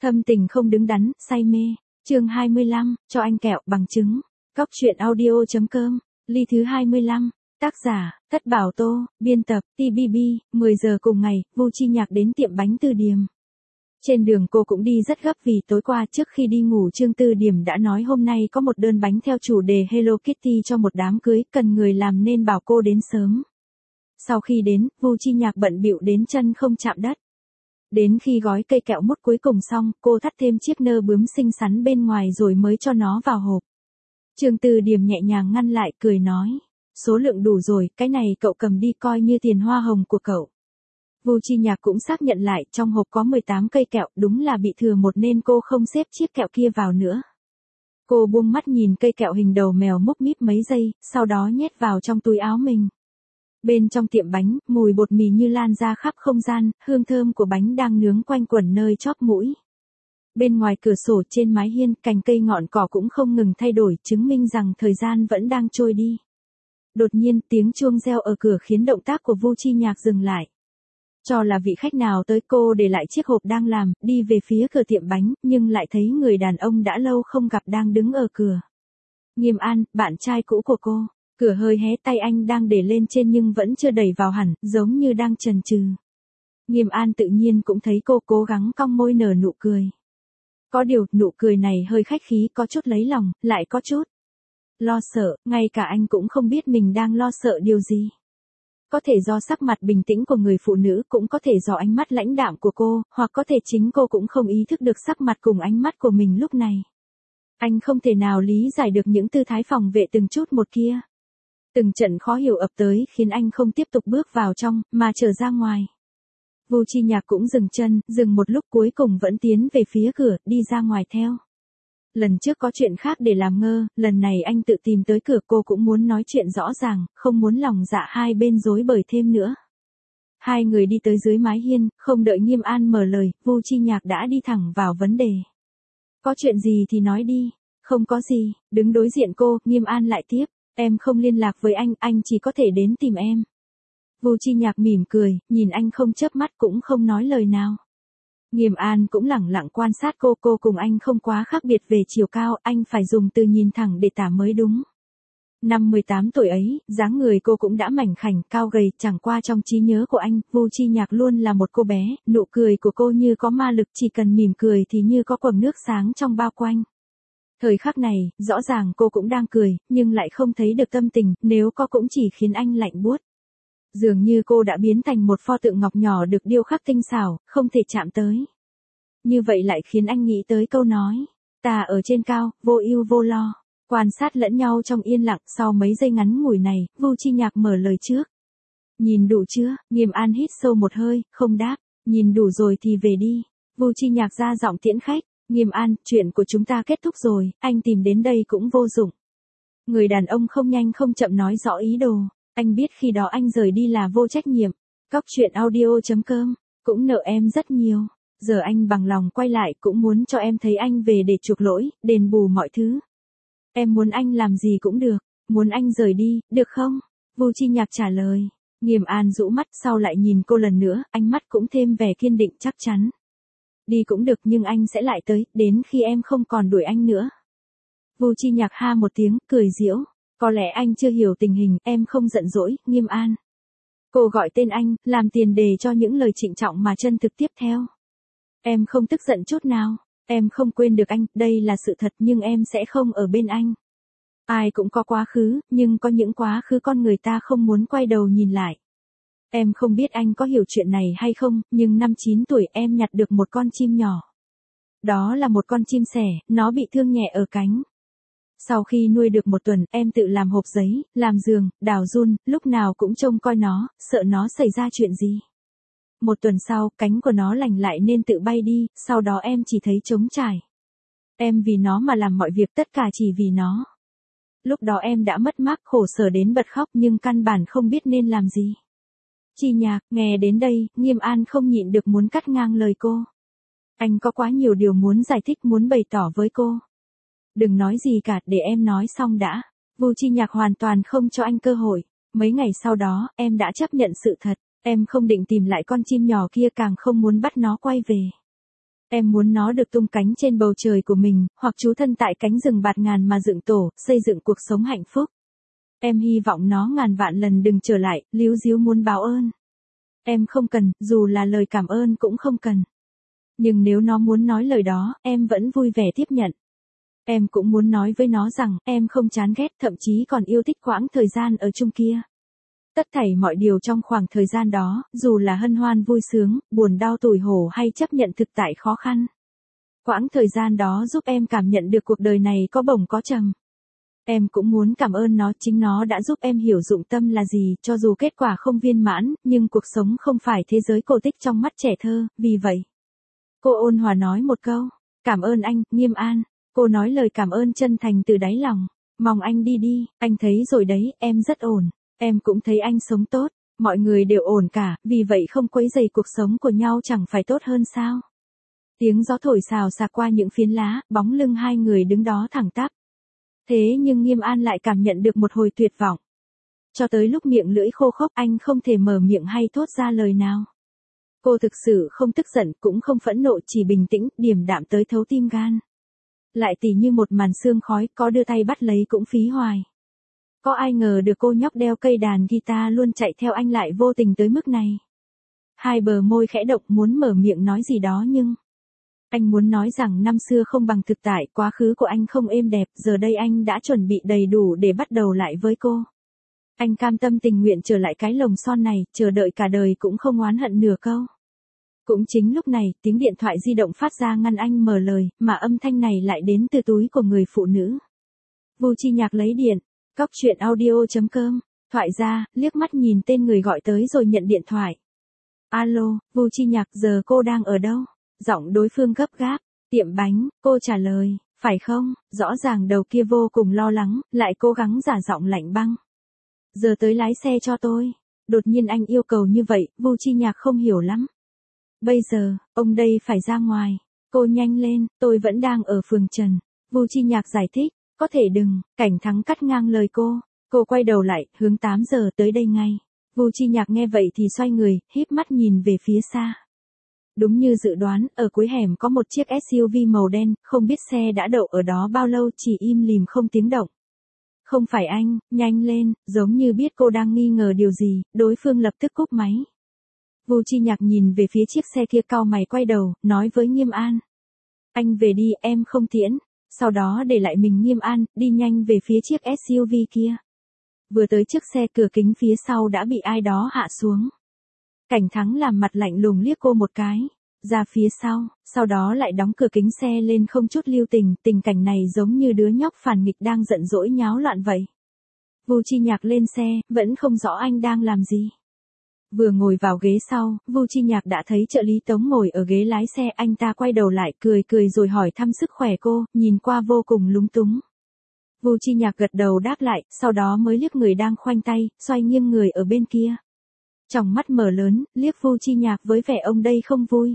Thâm tình không đứng đắn, say mê. Chương 25, cho anh kẹo bằng chứng. Cóc truyện audio.com, ly thứ 25. Tác giả, Thất Bảo Tô, biên tập, TBB. 10 giờ cùng ngày, Vu Chi Nhạc đến tiệm bánh Từ Điềm. Trên đường cô cũng đi rất gấp vì tối qua trước khi đi ngủ Trương Từ Điềm đã nói hôm nay có một đơn bánh theo chủ đề Hello Kitty cho một đám cưới, cần người làm nên bảo cô đến sớm. Sau khi đến, Vu Chi Nhạc bận bịu đến chân không chạm đất. Đến khi gói cây kẹo mút cuối cùng xong, cô thắt thêm chiếc nơ bướm xinh xắn bên ngoài rồi mới cho nó vào hộp. Trương Từ Điềm nhẹ nhàng ngăn lại, cười nói, số lượng đủ rồi, cái này cậu cầm đi coi như tiền hoa hồng của cậu. Vu Chi Nhạc cũng xác nhận lại, trong hộp có 18 cây kẹo, đúng là bị thừa một nên cô không xếp chiếc kẹo kia vào nữa. Cô buông mắt nhìn cây kẹo hình đầu mèo múc míp mấy giây, sau đó nhét vào trong túi áo mình. Bên trong tiệm bánh, mùi bột mì như lan ra khắp không gian, hương thơm của bánh đang nướng quanh quẩn nơi chóp mũi. Bên ngoài cửa sổ trên mái hiên, cành cây ngọn cỏ cũng không ngừng thay đổi, chứng minh rằng thời gian vẫn đang trôi đi. Đột nhiên, tiếng chuông reo ở cửa khiến động tác của Vu Chi Nhạc dừng lại. Cho là vị khách nào tới, cô để lại chiếc hộp đang làm, đi về phía cửa tiệm bánh, nhưng lại thấy người đàn ông đã lâu không gặp đang đứng ở cửa. Nghiêm An, bạn trai cũ của cô. Cửa hơi hé, tay anh đang để lên trên nhưng vẫn chưa đẩy vào hẳn, giống như đang chần chừ. Nghiêm An tự nhiên cũng thấy cô cố gắng cong môi nở nụ cười. Có điều, nụ cười này hơi khách khí, có chút lấy lòng, lại có chút lo sợ, ngay cả anh cũng không biết mình đang lo sợ điều gì. Có thể do sắc mặt bình tĩnh của người phụ nữ, cũng có thể do ánh mắt lãnh đạm của cô, hoặc có thể chính cô cũng không ý thức được sắc mặt cùng ánh mắt của mình lúc này. Anh không thể nào lý giải được những tư thái phòng vệ từng chút một kia. Từng trận khó hiểu ập tới khiến anh không tiếp tục bước vào trong, mà trở ra ngoài. Vu Chi Nhạc cũng dừng chân, dừng một lúc cuối cùng vẫn tiến về phía cửa, đi ra ngoài theo. Lần trước có chuyện khác để làm ngơ, lần này anh tự tìm tới cửa, cô cũng muốn nói chuyện rõ ràng, không muốn lòng dạ hai bên rối bời thêm nữa. Hai người đi tới dưới mái hiên, không đợi Nghiêm An mở lời, Vu Chi Nhạc đã đi thẳng vào vấn đề. Có chuyện gì thì nói đi. Không có gì. Đứng đối diện cô, Nghiêm An lại tiếp. Em không liên lạc với anh chỉ có thể đến tìm em. Vu Chi Nhạc mỉm cười, nhìn anh không chớp mắt cũng không nói lời nào. Nghiêm An cũng lẳng lặng quan sát cô cùng anh không quá khác biệt về chiều cao, anh phải dùng từ nhìn thẳng để tả mới đúng. Năm 18 tuổi ấy, dáng người cô cũng đã mảnh khảnh, cao gầy, chẳng qua trong trí nhớ của anh, Vu Chi Nhạc luôn là một cô bé, nụ cười của cô như có ma lực, chỉ cần mỉm cười thì như có quầng nước sáng trong bao quanh. Thời khắc này, rõ ràng cô cũng đang cười, nhưng lại không thấy được tâm tình, nếu có cũng chỉ khiến anh lạnh buốt. Dường như cô đã biến thành một pho tượng ngọc nhỏ được điêu khắc tinh xảo, không thể chạm tới. Như vậy lại khiến anh nghĩ tới câu nói, ta ở trên cao, vô ưu vô lo. Quan sát lẫn nhau trong yên lặng, sau mấy giây ngắn ngủi này, Vu Chi Nhạc mở lời trước. Nhìn đủ chưa? Nghiêm An hít sâu một hơi, không đáp. Nhìn đủ rồi thì về đi. Vu Chi Nhạc ra giọng tiễn khách. Nghiêm An, chuyện của chúng ta kết thúc rồi, anh tìm đến đây cũng vô dụng. Người đàn ông không nhanh không chậm nói rõ ý đồ. Anh biết khi đó anh rời đi là vô trách nhiệm. Cóc truyện audio.com, cũng nợ em rất nhiều. Giờ anh bằng lòng quay lại, cũng muốn cho em thấy anh về để chuộc lỗi, đền bù mọi thứ. Em muốn anh làm gì cũng được. Muốn anh rời đi, được không? Vu Chi Nhạc trả lời. Nghiêm An rũ mắt, sau lại nhìn cô lần nữa, ánh mắt cũng thêm vẻ kiên định chắc chắn. Đi cũng được, nhưng anh sẽ lại tới, đến khi em không còn đuổi anh nữa. Vu Chi Nhạc ha một tiếng, cười giễu. Có lẽ anh chưa hiểu tình hình, em không giận dỗi, Nghiêm An. Cô gọi tên anh, làm tiền đề cho những lời trịnh trọng mà chân thực tiếp theo. Em không tức giận chút nào, em không quên được anh, đây là sự thật, nhưng em sẽ không ở bên anh. Ai cũng có quá khứ, nhưng có những quá khứ con người ta không muốn quay đầu nhìn lại. Em không biết anh có hiểu chuyện này hay không, nhưng năm 9 tuổi em nhặt được một con chim nhỏ. Đó là một con chim sẻ, nó bị thương nhẹ ở cánh. Sau khi nuôi được một tuần, em tự làm hộp giấy, làm giường, đào giun, lúc nào cũng trông coi nó, sợ nó xảy ra chuyện gì. Một tuần sau, cánh của nó lành lại nên tự bay đi, sau đó em chỉ thấy trống trải. Em vì nó mà làm mọi việc, tất cả chỉ vì nó. Lúc đó em đã mất mát, khổ sở đến bật khóc, nhưng căn bản không biết nên làm gì. Chi Nhạc, nghe đến đây, Nghiêm An không nhịn được muốn cắt ngang lời cô. Anh có quá nhiều điều muốn giải thích, muốn bày tỏ với cô. Đừng nói gì cả, để em nói xong đã. Vu Chi Nhạc hoàn toàn không cho anh cơ hội. Mấy ngày sau đó, em đã chấp nhận sự thật. Em không định tìm lại con chim nhỏ kia, càng không muốn bắt nó quay về. Em muốn nó được tung cánh trên bầu trời của mình, hoặc trú thân tại cánh rừng bạt ngàn mà dựng tổ, xây dựng cuộc sống hạnh phúc. Em hy vọng nó ngàn vạn lần đừng trở lại, líu díu muốn báo ơn. Em không cần, dù là lời cảm ơn cũng không cần. Nhưng nếu nó muốn nói lời đó, em vẫn vui vẻ tiếp nhận. Em cũng muốn nói với nó rằng, em không chán ghét, thậm chí còn yêu thích quãng thời gian ở chung kia. Tất thảy mọi điều trong khoảng thời gian đó, dù là hân hoan vui sướng, buồn đau tủi hổ hay chấp nhận thực tại khó khăn. Quãng thời gian đó giúp em cảm nhận được cuộc đời này có bổng có trầm. Em cũng muốn cảm ơn nó, chính nó đã giúp em hiểu dụng tâm là gì, cho dù kết quả không viên mãn, nhưng cuộc sống không phải thế giới cổ tích trong mắt trẻ thơ, vì vậy. Cô ôn hòa nói một câu, cảm ơn anh, Nghiêm An. Cô nói lời cảm ơn chân thành từ đáy lòng. Mong anh đi đi, anh thấy rồi đấy, em rất ổn. Em cũng thấy anh sống tốt, mọi người đều ổn cả, vì vậy không quấy rầy cuộc sống của nhau chẳng phải tốt hơn sao. Tiếng gió thổi xào xạc qua những phiến lá, bóng lưng hai người đứng đó thẳng tắp. Thế nhưng Nghiêm An lại cảm nhận được một hồi tuyệt vọng. Cho tới lúc miệng lưỡi khô khốc anh không thể mở miệng hay thốt ra lời nào. Cô thực sự không tức giận, cũng không phẫn nộ, chỉ bình tĩnh, điềm đạm tới thấu tim gan. Lại tỉ như một màn sương khói, có đưa tay bắt lấy cũng phí hoài. Có ai ngờ được cô nhóc đeo cây đàn guitar luôn chạy theo anh lại vô tình tới mức này. Hai bờ môi khẽ động muốn mở miệng nói gì đó nhưng. Anh muốn nói rằng năm xưa không bằng thực tại, quá khứ của anh không êm đẹp, giờ đây anh đã chuẩn bị đầy đủ để bắt đầu lại với cô. Anh cam tâm tình nguyện trở lại cái lồng son này, chờ đợi cả đời cũng không oán hận nửa câu. Cũng chính lúc này, tiếng điện thoại di động phát ra ngăn anh mở lời, mà âm thanh này lại đến từ túi của người phụ nữ. Vu Chi Nhạc lấy điện, cóc truyện audio.com, thoại ra, liếc mắt nhìn tên người gọi tới rồi nhận điện thoại. Alo, Vu Chi Nhạc, giờ cô đang ở đâu? Giọng đối phương gấp gáp. Tiệm bánh, cô trả lời, phải không? Rõ ràng đầu kia vô cùng lo lắng, lại cố gắng giả giọng lạnh băng. Giờ tới lái xe cho tôi. Đột nhiên anh yêu cầu như vậy, Vu Chi Nhạc không hiểu lắm. Bây giờ, ông đây phải ra ngoài. Cô nhanh lên, tôi vẫn đang ở phường Trần. Vu Chi Nhạc giải thích, có thể đừng, Cảnh Thắng cắt ngang lời cô. Cô quay đầu lại, hướng 8 giờ tới đây ngay. Vu Chi Nhạc nghe vậy thì xoay người, híp mắt nhìn về phía xa. Đúng như dự đoán, ở cuối hẻm có một chiếc SUV màu đen, không biết xe đã đậu ở đó bao lâu, chỉ im lìm không tiếng động. Không phải anh, nhanh lên, giống như biết cô đang nghi ngờ điều gì, đối phương lập tức cúp máy. Vu Chi Nhạc nhìn về phía chiếc xe kia cau mày quay đầu, nói với Nghiêm An. Anh về đi, em không tiễn. Sau đó để lại mình Nghiêm An, đi nhanh về phía chiếc SUV kia. Vừa tới trước xe, cửa kính phía sau đã bị ai đó hạ xuống. Cảnh Thắng làm mặt lạnh lùng liếc cô một cái, ra phía sau đó lại đóng cửa kính xe lên không chút lưu tình, tình cảnh này giống như đứa nhóc phản nghịch đang giận dỗi nháo loạn vậy. Vu Chi Nhạc lên xe, vẫn không rõ anh đang làm gì. Vừa ngồi vào ghế sau, Vu Chi Nhạc đã thấy trợ lý Tống ngồi ở ghế lái xe, anh ta quay đầu lại, cười rồi hỏi thăm sức khỏe cô, nhìn qua vô cùng lúng túng. Vu Chi Nhạc gật đầu đáp lại, sau đó mới liếc người đang khoanh tay, xoay nghiêng người ở bên kia. Tròng mắt mở lớn, liếc Vu Chi Nhạc với vẻ ông đây không vui.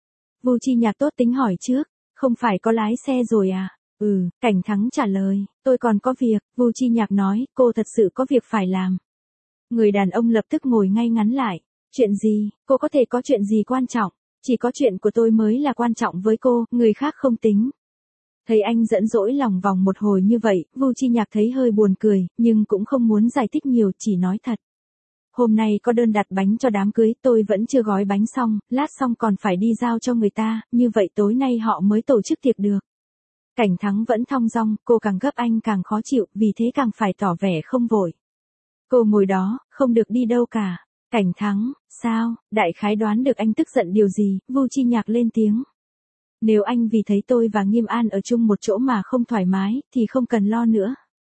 Vu Chi Nhạc tốt tính hỏi trước, không phải có lái xe rồi à? Cảnh Thắng trả lời, tôi còn có việc, Vu Chi Nhạc nói, cô thật sự có việc phải làm. Người đàn ông lập tức ngồi ngay ngắn lại, chuyện gì, cô có thể có chuyện gì quan trọng, chỉ có chuyện của tôi mới là quan trọng với cô, người khác không tính. Thấy anh giận dỗi lòng vòng một hồi như vậy, Vu Chi Nhạc thấy hơi buồn cười, nhưng cũng không muốn giải thích nhiều, chỉ nói thật. Hôm nay có đơn đặt bánh cho đám cưới, tôi vẫn chưa gói bánh xong, lát xong còn phải đi giao cho người ta, như vậy tối nay họ mới tổ chức tiệc được. Cảnh Thắng vẫn thong dong, cô càng gấp anh càng khó chịu, vì thế càng phải tỏ vẻ không vội. Cô ngồi đó, không được đi đâu cả. Cảnh Thắng, sao, đại khái đoán được anh tức giận điều gì, Vu Chi Nhạc lên tiếng. Nếu anh vì thấy tôi và Nghiêm An ở chung một chỗ mà không thoải mái, thì không cần lo nữa.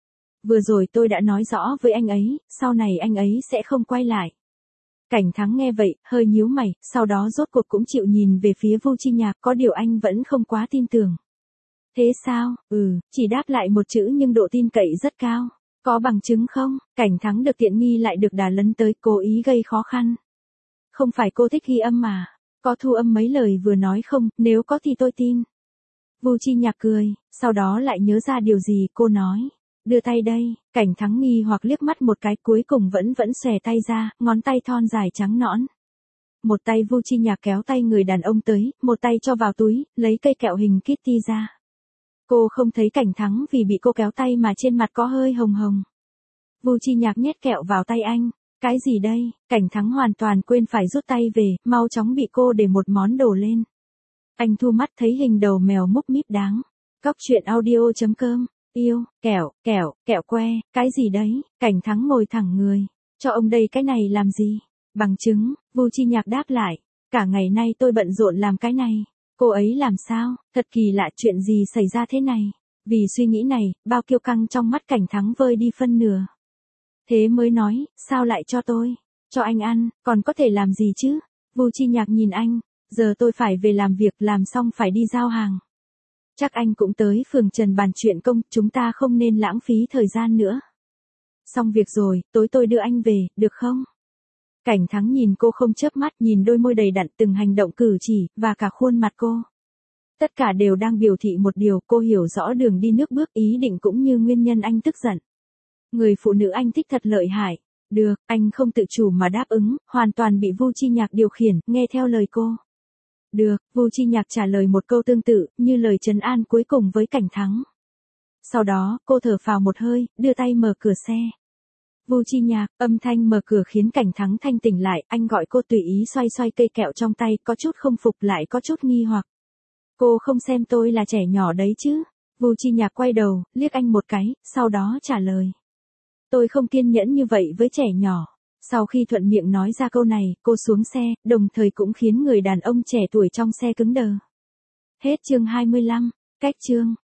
Vừa rồi tôi đã nói rõ với anh ấy, sau này anh ấy sẽ không quay lại. Cảnh Thắng nghe vậy, hơi nhíu mày, sau đó rốt cuộc cũng chịu nhìn về phía Vu Chi Nhạc, có điều anh vẫn không quá tin tưởng. Thế sao, chỉ đáp lại một chữ nhưng độ tin cậy rất cao. Có bằng chứng không? Cảnh Thắng được tiện nghi lại được đà lấn tới, cố ý gây khó khăn. Không phải cô thích ghi âm mà. Có thu âm mấy lời vừa nói không, nếu có thì tôi tin. Vu Chi Nhạc cười, sau đó lại nhớ ra điều gì, cô nói. Đưa tay đây, Cảnh Thắng nghi hoặc liếc mắt một cái, cuối cùng vẫn xòe tay ra, ngón tay thon dài trắng nõn. Một tay Vu Chi Nhạc kéo tay người đàn ông tới, một tay cho vào túi, lấy cây kẹo hình Kitty ra. Cô không thấy Cảnh Thắng vì bị cô kéo tay mà trên mặt có hơi hồng hồng. Vu Chi Nhạc nhét kẹo vào tay anh. Cái gì đây? Cảnh Thắng hoàn toàn quên phải rút tay về, mau chóng bị cô để một món đồ lên. Anh thu mắt thấy hình đầu mèo múc míp đáng. Cóc truyện audio.com. Yêu, kẹo, kẹo que, cái gì đấy? Cảnh Thắng ngồi thẳng người. Cho ông đây cái này làm gì? Bằng chứng, Vu Chi Nhạc đáp lại. Cả ngày nay tôi bận rộn làm cái này. Cô ấy làm sao? Thật kỳ lạ, chuyện gì xảy ra thế này? Vì suy nghĩ này, bao kiêu căng trong mắt Cảnh Thắng vơi đi phân nửa. Thế mới nói, sao lại cho tôi? Cho anh ăn, còn có thể làm gì chứ? Vu Chi Nhạc nhìn anh, giờ tôi phải về làm việc, làm xong phải đi giao hàng. Chắc anh cũng tới phường Trần bàn chuyện công, chúng ta không nên lãng phí thời gian nữa. Xong việc rồi, tối tôi đưa anh về, được không? Cảnh Thắng nhìn cô không chớp mắt, nhìn đôi môi đầy đặn, từng hành động cử chỉ, và cả khuôn mặt cô. Tất cả đều đang biểu thị một điều, cô hiểu rõ đường đi nước bước, ý định cũng như nguyên nhân anh tức giận. Người phụ nữ anh thích thật lợi hại. Được, anh không tự chủ mà đáp ứng, hoàn toàn bị Vu Chi Nhạc điều khiển, nghe theo lời cô. Được, Vu Chi Nhạc trả lời một câu tương tự, như lời trấn an cuối cùng với Cảnh Thắng. Sau đó, cô thở phào một hơi, đưa tay mở cửa xe. Vu Chi Nhạc, âm thanh mở cửa khiến Cảnh Thắng thanh tỉnh lại, anh gọi cô tùy ý xoay xoay cây kẹo trong tay, có chút không phục lại có chút nghi hoặc. Cô không xem tôi là trẻ nhỏ đấy chứ? Vu Chi Nhạc quay đầu, liếc anh một cái, sau đó trả lời. Tôi không kiên nhẫn như vậy với trẻ nhỏ. Sau khi thuận miệng nói ra câu này, cô xuống xe, đồng thời cũng khiến người đàn ông trẻ tuổi trong xe cứng đờ. Hết chương 25, cách chương.